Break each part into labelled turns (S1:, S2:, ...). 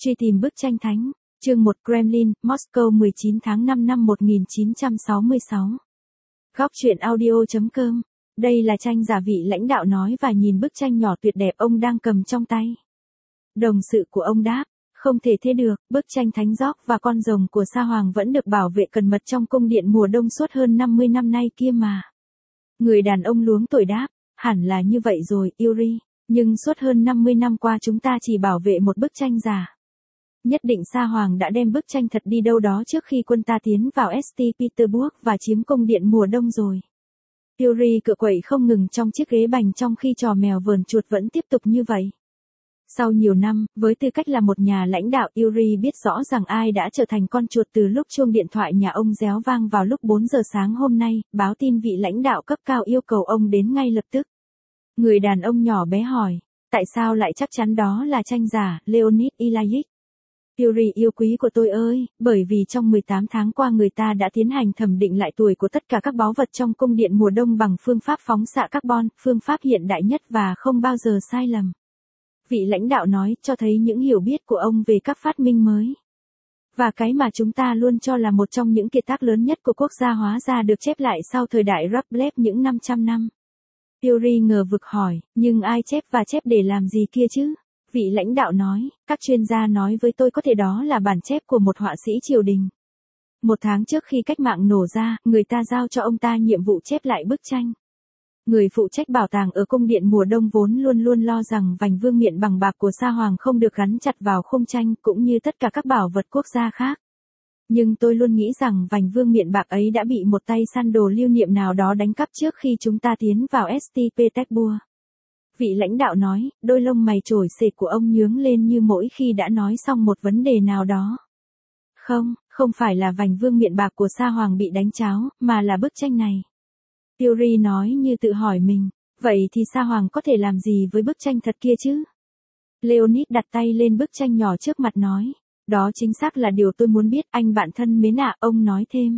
S1: Truy tìm bức tranh thánh. Chương 1 Kremlin, Moscow 19 tháng 5 năm 1966. Góc truyện audio.com. Đây là tranh giả vị lãnh đạo nói và nhìn bức tranh nhỏ tuyệt đẹp ông đang cầm trong tay. Đồng sự của ông đáp, không thể thế được, bức tranh thánh gióc và con rồng của Sa Hoàng vẫn được bảo vệ cẩn mật trong cung điện mùa đông suốt hơn 50 năm nay kia mà. Người đàn ông luống tuổi đáp, hẳn là như vậy rồi, Yuri, nhưng suốt hơn 50 năm qua chúng ta chỉ bảo vệ một bức tranh giả. Nhất định Sa Hoàng đã đem bức tranh thật đi đâu đó trước khi quân ta tiến vào St. Petersburg và chiếm cung điện mùa đông rồi. Yuri cựa quậy không ngừng trong chiếc ghế bành trong khi trò mèo vờn chuột vẫn tiếp tục như vậy. Sau nhiều năm, với tư cách là một nhà lãnh đạo, Yuri biết rõ rằng ai đã trở thành con chuột từ lúc chuông điện thoại nhà ông réo vang vào lúc 4 giờ sáng hôm nay, báo tin vị lãnh đạo cấp cao yêu cầu ông đến ngay lập tức. Người đàn ông nhỏ bé hỏi, tại sao lại chắc chắn đó là tranh giả, Leonid Ilyich? Yuri yêu quý của tôi ơi, bởi vì trong 18 tháng qua người ta đã tiến hành thẩm định lại tuổi của tất cả các báu vật trong cung điện mùa đông bằng phương pháp phóng xạ carbon, phương pháp hiện đại nhất và không bao giờ sai lầm. Vị lãnh đạo nói, cho thấy những hiểu biết của ông về các phát minh mới. Và cái mà chúng ta luôn cho là một trong những kiệt tác lớn nhất của quốc gia hóa ra được chép lại sau thời đại Rublev những 500 năm. Yuri ngờ vực hỏi, nhưng ai chép và chép để làm gì kia chứ? Vị lãnh đạo nói, các chuyên gia nói với tôi có thể đó là bản chép của một họa sĩ triều đình. 1 tháng trước khi cách mạng nổ ra, người ta giao cho ông ta nhiệm vụ chép lại bức tranh. Người phụ trách bảo tàng ở cung điện mùa đông vốn luôn luôn lo rằng vành vương miện bằng bạc của Sa Hoàng không được gắn chặt vào khung tranh cũng như tất cả các bảo vật quốc gia khác. Nhưng tôi luôn nghĩ rằng vành vương miện bạc ấy đã bị một tay săn đồ lưu niệm nào đó đánh cắp trước khi chúng ta tiến vào St. Petersburg. Vị lãnh đạo nói, đôi lông mày trổi xệ của ông nhướng lên như mỗi khi đã nói xong một vấn đề nào đó. Không phải là vành vương miện bạc của Sa Hoàng bị đánh tráo, mà là bức tranh này. Yuri nói như tự hỏi mình, vậy thì Sa Hoàng có thể làm gì với bức tranh thật kia chứ? Leonid đặt tay lên bức tranh nhỏ trước mặt nói, đó chính xác là điều tôi muốn biết, anh bạn thân mến ạ, ông nói thêm.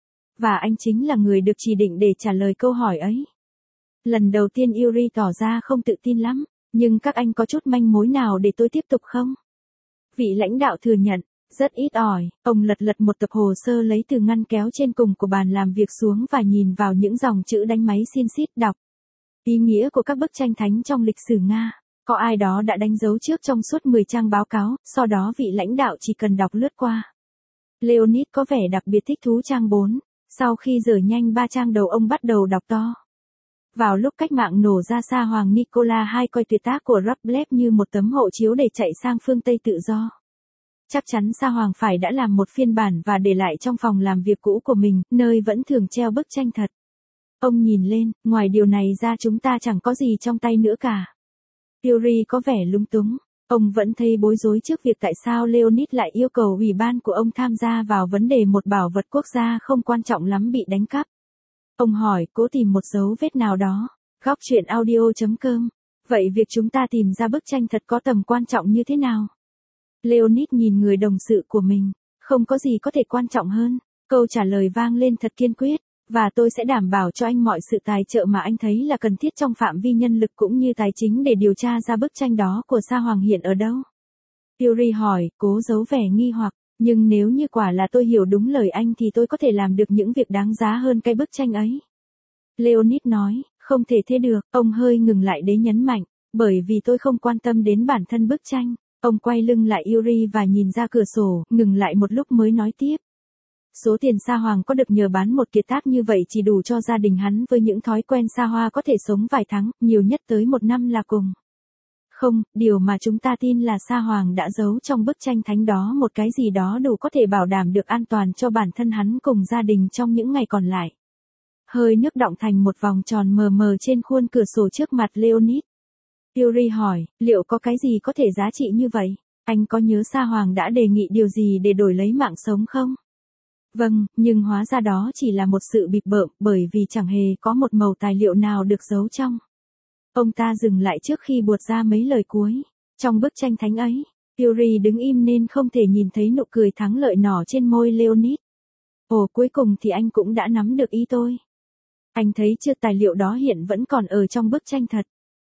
S1: Và anh chính là người được chỉ định để trả lời câu hỏi ấy. Lần đầu tiên Yuri tỏ ra không tự tin lắm, nhưng các anh có chút manh mối nào để tôi tiếp tục không? Vị lãnh đạo thừa nhận, rất ít ỏi, ông lật một tập hồ sơ lấy từ ngăn kéo trên cùng của bàn làm việc xuống và nhìn vào những dòng chữ đánh máy xin xít đọc. Ý nghĩa của các bức tranh thánh trong lịch sử Nga, có ai đó đã đánh dấu trước trong suốt 10 trang báo cáo, sau đó vị lãnh đạo chỉ cần đọc lướt qua. Leonid có vẻ đặc biệt thích thú trang 4, sau khi dở nhanh 3 trang đầu ông bắt đầu đọc to. Vào lúc cách mạng nổ ra Sa Hoàng Nicola II coi tuyệt tác của Rublev như một tấm hộ chiếu để chạy sang phương Tây tự do. Chắc chắn Sa Hoàng phải đã làm một phiên bản và để lại trong phòng làm việc cũ của mình, nơi vẫn thường treo bức tranh thật. Ông nhìn lên, ngoài điều này ra chúng ta chẳng có gì trong tay nữa cả. Yuri có vẻ lúng túng. Ông vẫn thấy bối rối trước việc tại sao Leonid lại yêu cầu ủy ban của ông tham gia vào vấn đề một bảo vật quốc gia không quan trọng lắm bị đánh cắp. Ông hỏi, cố tìm một dấu vết nào đó. Góc truyện audio.com. Vậy việc chúng ta tìm ra bức tranh thật có tầm quan trọng như thế nào? Leonid nhìn người đồng sự của mình. Không có gì có thể quan trọng hơn. Câu trả lời vang lên thật kiên quyết. Và tôi sẽ đảm bảo cho anh mọi sự tài trợ mà anh thấy là cần thiết trong phạm vi nhân lực cũng như tài chính để điều tra ra bức tranh đó của Sa Hoàng hiện ở đâu. Yuri hỏi, cố giấu vẻ nghi hoặc. Nhưng nếu như quả là tôi hiểu đúng lời anh thì tôi có thể làm được những việc đáng giá hơn cái bức tranh ấy. Leonid nói, không thể thế được, ông hơi ngừng lại để nhấn mạnh, bởi vì tôi không quan tâm đến bản thân bức tranh. Ông quay lưng lại Yuri và nhìn ra cửa sổ, ngừng lại một lúc mới nói tiếp. Số tiền Sa Hoàng có được nhờ bán một kiệt tác như vậy chỉ đủ cho gia đình hắn với những thói quen xa hoa có thể sống vài tháng, nhiều nhất tới 1 năm là cùng. Không, điều mà chúng ta tin là Sa Hoàng đã giấu trong bức tranh thánh đó một cái gì đó đủ có thể bảo đảm được an toàn cho bản thân hắn cùng gia đình trong những ngày còn lại. Hơi nước đọng thành một vòng tròn mờ mờ trên khuôn cửa sổ trước mặt Leonid. Yuri hỏi, liệu có cái gì có thể giá trị như vậy? Anh có nhớ Sa Hoàng đã đề nghị điều gì để đổi lấy mạng sống không? Vâng, nhưng hóa ra đó chỉ là một sự bịp bợm bởi vì chẳng hề có một mẩu tài liệu nào được giấu trong. Ông ta dừng lại trước khi buột ra mấy lời cuối. Trong bức tranh thánh ấy, Yuri đứng im nên không thể nhìn thấy nụ cười thắng lợi nở trên môi Leonid. Ồ, cuối cùng thì anh cũng đã nắm được ý tôi. Anh thấy chưa, tài liệu đó hiện vẫn còn ở trong bức tranh thật.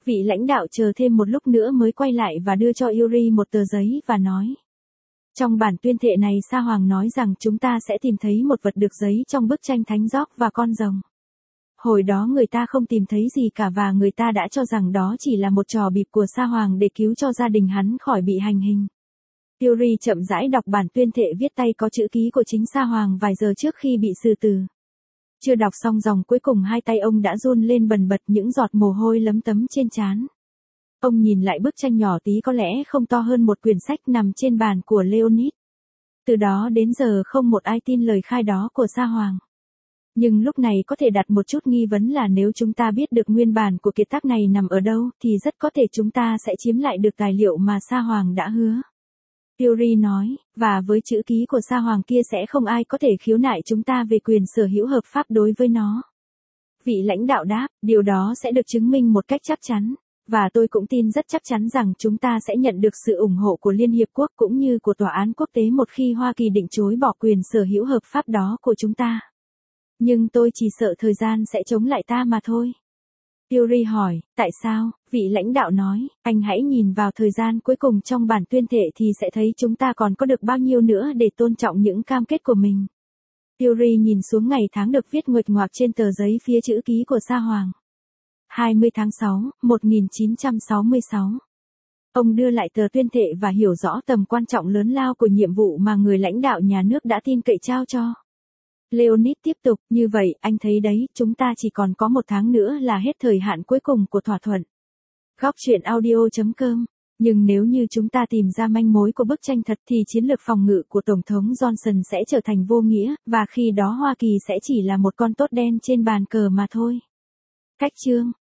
S1: Vị lãnh đạo chờ thêm một lúc nữa mới quay lại và đưa cho Yuri một tờ giấy và nói. Trong bản tuyên thệ này Sa Hoàng nói rằng chúng ta sẽ tìm thấy một vật được giấy trong bức tranh thánh gióc và con rồng. Hồi đó người ta không tìm thấy gì cả và người ta đã cho rằng đó chỉ là một trò bịp của Sa Hoàng để cứu cho gia đình hắn khỏi bị hành hình. Yuri chậm rãi đọc bản tuyên thệ viết tay có chữ ký của chính Sa Hoàng vài giờ trước khi bị xử tử. Chưa đọc xong dòng cuối cùng hai tay ông đã run lên bần bật, những giọt mồ hôi lấm tấm trên trán. Ông nhìn lại bức tranh nhỏ tí có lẽ không to hơn một quyển sách nằm trên bàn của Leonid. Từ đó đến giờ không một ai tin lời khai đó của Sa Hoàng. Nhưng lúc này có thể đặt một chút nghi vấn là nếu chúng ta biết được nguyên bản của kiệt tác này nằm ở đâu thì rất có thể chúng ta sẽ chiếm lại được tài liệu mà Sa Hoàng đã hứa. Yuri nói, và với chữ ký của Sa Hoàng kia sẽ không ai có thể khiếu nại chúng ta về quyền sở hữu hợp pháp đối với nó. Vị lãnh đạo đáp, điều đó sẽ được chứng minh một cách chắc chắn, và tôi cũng tin rất chắc chắn rằng chúng ta sẽ nhận được sự ủng hộ của Liên Hiệp Quốc cũng như của Tòa án Quốc tế một khi Hoa Kỳ định chối bỏ quyền sở hữu hợp pháp đó của chúng ta. Nhưng tôi chỉ sợ thời gian sẽ chống lại ta mà thôi. Yuri hỏi, tại sao? Vị lãnh đạo nói, anh hãy nhìn vào thời gian cuối cùng trong bản tuyên thệ thì sẽ thấy chúng ta còn có được bao nhiêu nữa để tôn trọng những cam kết của mình. Yuri nhìn xuống ngày tháng được viết nguệch ngoạc trên tờ giấy phía chữ ký của Sa Hoàng. 20 tháng 6, 1966. Ông đưa lại tờ tuyên thệ và hiểu rõ tầm quan trọng lớn lao của nhiệm vụ mà người lãnh đạo nhà nước đã tin cậy trao cho. Leonid tiếp tục, như vậy, anh thấy đấy, chúng ta chỉ còn có một tháng nữa là hết thời hạn cuối cùng của thỏa thuận. Góc truyện audio.com. Nhưng nếu như chúng ta tìm ra manh mối của bức tranh thật thì chiến lược phòng ngự của Tổng thống Johnson sẽ trở thành vô nghĩa, và khi đó Hoa Kỳ sẽ chỉ là một con tốt đen trên bàn cờ mà thôi. Cách chương